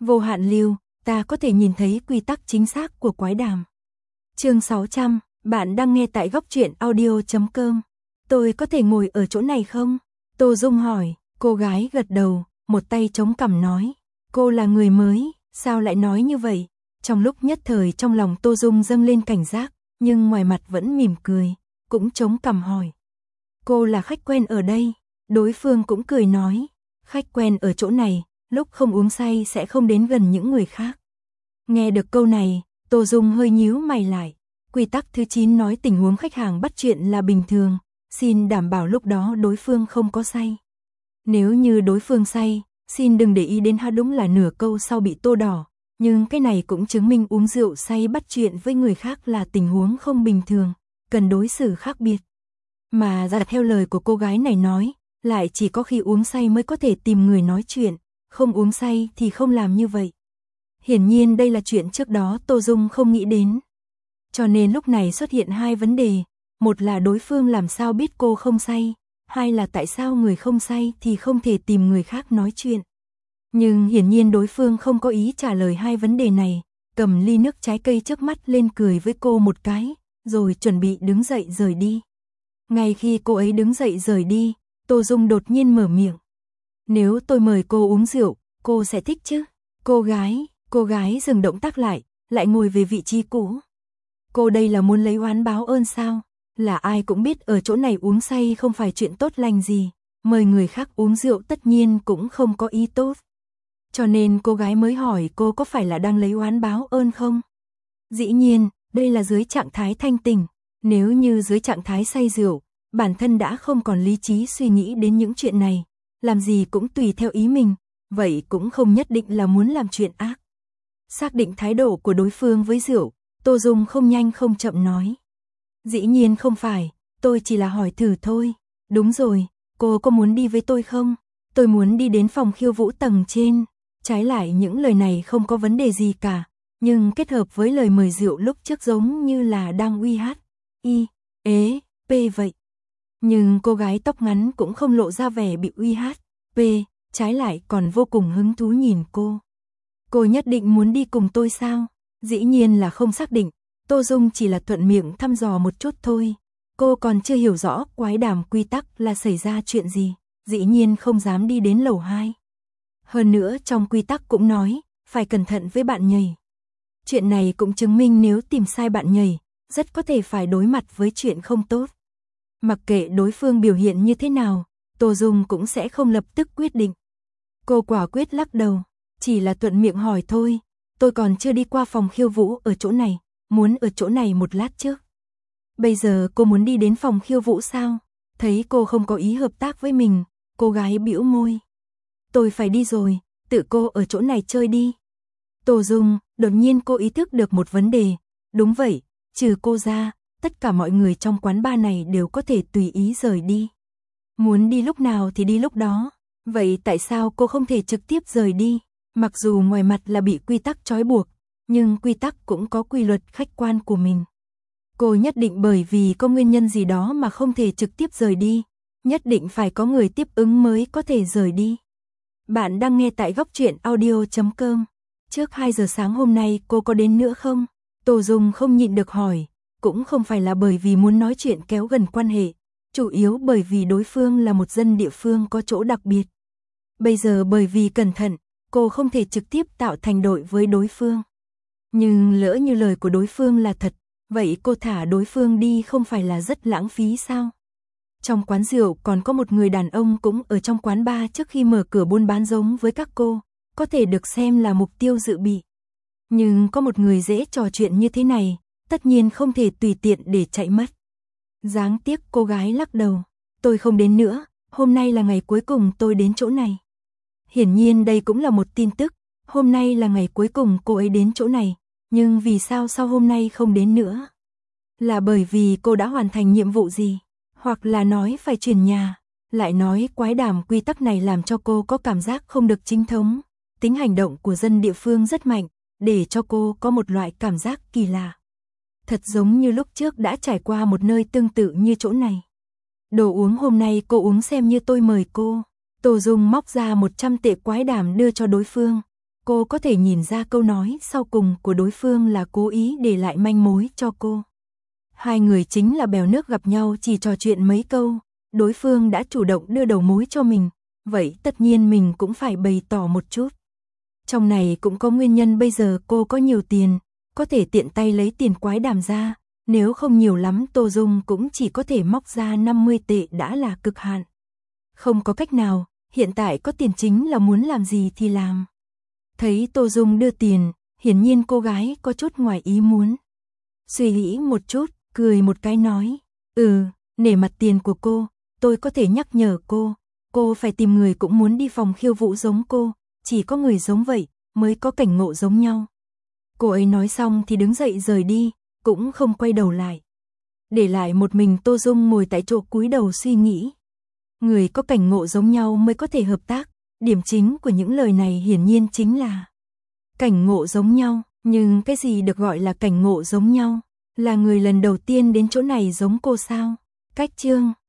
Vô hạn lưu, ta có thể nhìn thấy quy tắc chính xác của quái đàm. Chương 600, bạn đang nghe tại góc truyện audio.com. Tôi có thể ngồi ở chỗ này không? Tô Dung hỏi, cô gái gật đầu, một tay chống cằm nói. Cô là người mới, sao lại nói như vậy? Trong lúc nhất thời trong lòng Tô Dung dâng lên cảnh giác, nhưng ngoài mặt vẫn mỉm cười, cũng chống cằm hỏi. Cô là khách quen ở đây, đối phương cũng cười nói. Khách quen ở chỗ này, lúc không uống say sẽ không đến gần những người khác. Nghe được câu này, Tô Dung hơi nhíu mày lại. Quy tắc thứ 9 nói tình huống khách hàng bắt chuyện là bình thường, xin đảm bảo lúc đó đối phương không có say. Nếu như đối phương say, xin đừng để ý đến ha, đúng là nửa câu sau bị tô đỏ, nhưng cái này cũng chứng minh uống rượu say bắt chuyện với người khác là tình huống không bình thường, cần đối xử khác biệt. Mà ra theo lời của cô gái này nói, lại chỉ có khi uống say mới có thể tìm người nói chuyện, không uống say thì không làm như vậy. Hiển nhiên đây là chuyện trước đó Tô Dung không nghĩ đến. Cho nên lúc này xuất hiện hai vấn đề, một là đối phương làm sao biết cô không say, hai là tại sao người không say thì không thể tìm người khác nói chuyện. Nhưng hiển nhiên đối phương không có ý trả lời hai vấn đề này, cầm ly nước trái cây trước mắt lên cười với cô một cái, rồi chuẩn bị đứng dậy rời đi. Ngay khi cô ấy đứng dậy rời đi, Tô Dung đột nhiên mở miệng. Nếu tôi mời cô uống rượu, cô sẽ thích chứ? Cô gái dừng động tác lại ngồi về vị trí cũ. Cô đây là muốn lấy oán báo ơn sao? Là ai cũng biết ở chỗ này uống say không phải chuyện tốt lành gì, mời người khác uống rượu tất nhiên cũng không có ý tốt. Cho nên cô gái mới hỏi cô có phải là đang lấy oán báo ơn không? Dĩ nhiên, đây là dưới trạng thái thanh tỉnh, nếu như dưới trạng thái say rượu, bản thân đã không còn lý trí suy nghĩ đến những chuyện này, làm gì cũng tùy theo ý mình, vậy cũng không nhất định là muốn làm chuyện ác. Xác định thái độ của đối phương với rượu, Tô Dung không nhanh không chậm nói. Dĩ nhiên không phải, tôi chỉ là hỏi thử thôi. Đúng rồi, cô có muốn đi với tôi không? Tôi muốn đi đến phòng khiêu vũ tầng trên. Trái lại những lời này không có vấn đề gì cả, nhưng kết hợp với lời mời rượu lúc trước giống như là đang uy hát. Vậy. Nhưng cô gái tóc ngắn cũng không lộ ra vẻ bị uy hát. Trái lại còn vô cùng hứng thú nhìn cô. Cô nhất định muốn đi cùng tôi sao? Dĩ nhiên là không xác định, Tô Dung chỉ là thuận miệng thăm dò một chút thôi. Cô còn chưa hiểu rõ quái đàm quy tắc là xảy ra chuyện gì, dĩ nhiên không dám đi đến lầu 2. Hơn nữa trong quy tắc cũng nói, phải cẩn thận với bạn nhảy. Chuyện này cũng chứng minh nếu tìm sai bạn nhảy, rất có thể phải đối mặt với chuyện không tốt. Mặc kệ đối phương biểu hiện như thế nào, Tô Dung cũng sẽ không lập tức quyết định. Cô quả quyết lắc đầu, chỉ là thuận miệng hỏi thôi, tôi còn chưa đi qua phòng khiêu vũ ở chỗ này, muốn ở chỗ này một lát trước. Bây giờ cô muốn đi đến phòng khiêu vũ sao? Thấy cô không có ý hợp tác với mình, cô gái bĩu môi. Tôi phải đi rồi, tự cô ở chỗ này chơi đi. Tô Dung, đột nhiên cô ý thức được một vấn đề. Đúng vậy, trừ cô ra, tất cả mọi người trong quán bar này đều có thể tùy ý rời đi. Muốn đi lúc nào thì đi lúc đó. Vậy tại sao cô không thể trực tiếp rời đi? Mặc dù ngoài mặt là bị quy tắc trói buộc, nhưng quy tắc cũng có quy luật khách quan của mình. Cô nhất định bởi vì có nguyên nhân gì đó mà không thể trực tiếp rời đi, nhất định phải có người tiếp ứng mới có thể rời đi. Bạn đang nghe tại góc truyện audio.com. Trước 2 giờ sáng hôm nay cô có đến nữa không? Tô Dung không nhịn được hỏi, cũng không phải là bởi vì muốn nói chuyện kéo gần quan hệ, chủ yếu bởi vì đối phương là một dân địa phương có chỗ đặc biệt. Bây giờ bởi vì cẩn thận, cô không thể trực tiếp tạo thành đội với đối phương. Nhưng lỡ như lời của đối phương là thật, vậy cô thả đối phương đi không phải là rất lãng phí sao? Trong quán rượu còn có một người đàn ông cũng ở trong quán bar trước khi mở cửa buôn bán giống với các cô, có thể được xem là mục tiêu dự bị. Nhưng có một người dễ trò chuyện như thế này, tất nhiên không thể tùy tiện để chạy mất. Đáng tiếc cô gái lắc đầu, tôi không đến nữa, hôm nay là ngày cuối cùng tôi đến chỗ này. Hiển nhiên đây cũng là một tin tức, hôm nay là ngày cuối cùng cô ấy đến chỗ này, nhưng vì sao sau hôm nay không đến nữa? Là bởi vì cô đã hoàn thành nhiệm vụ gì? Hoặc là nói phải chuyển nhà, lại nói quái đàm quy tắc này làm cho cô có cảm giác không được chính thống. Tính hành động của dân địa phương rất mạnh, để cho cô có một loại cảm giác kỳ lạ. Thật giống như lúc trước đã trải qua một nơi tương tự như chỗ này. Đồ uống hôm nay cô uống xem như tôi mời cô. Tô Dung móc ra 100 tệ quái đàm đưa cho đối phương. Cô có thể nhìn ra câu nói sau cùng của đối phương là cố ý để lại manh mối cho cô. Hai người chính là bèo nước gặp nhau chỉ trò chuyện mấy câu, đối phương đã chủ động đưa đầu mối cho mình, vậy tất nhiên mình cũng phải bày tỏ một chút. Trong này cũng có nguyên nhân bây giờ cô có nhiều tiền, có thể tiện tay lấy tiền quái đàm ra, nếu không nhiều lắm Tô Dung cũng chỉ có thể móc ra 50 tệ đã là cực hạn. Không có cách nào, hiện tại có tiền chính là muốn làm gì thì làm. Thấy Tô Dung đưa tiền, hiển nhiên cô gái có chút ngoài ý muốn. Suy nghĩ một chút, cười một cái nói, nể mặt tiền của cô, tôi có thể nhắc nhở cô phải tìm người cũng muốn đi phòng khiêu vũ giống cô, chỉ có người giống vậy mới có cảnh ngộ giống nhau. Cô ấy nói xong thì đứng dậy rời đi, cũng không quay đầu lại. Để lại một mình Tô Dung ngồi tại chỗ cúi đầu suy nghĩ. Người có cảnh ngộ giống nhau mới có thể hợp tác, điểm chính của những lời này hiển nhiên chính là cảnh ngộ giống nhau, nhưng cái gì được gọi là cảnh ngộ giống nhau? Là người lần đầu tiên đến chỗ này giống cô sao? Cách chương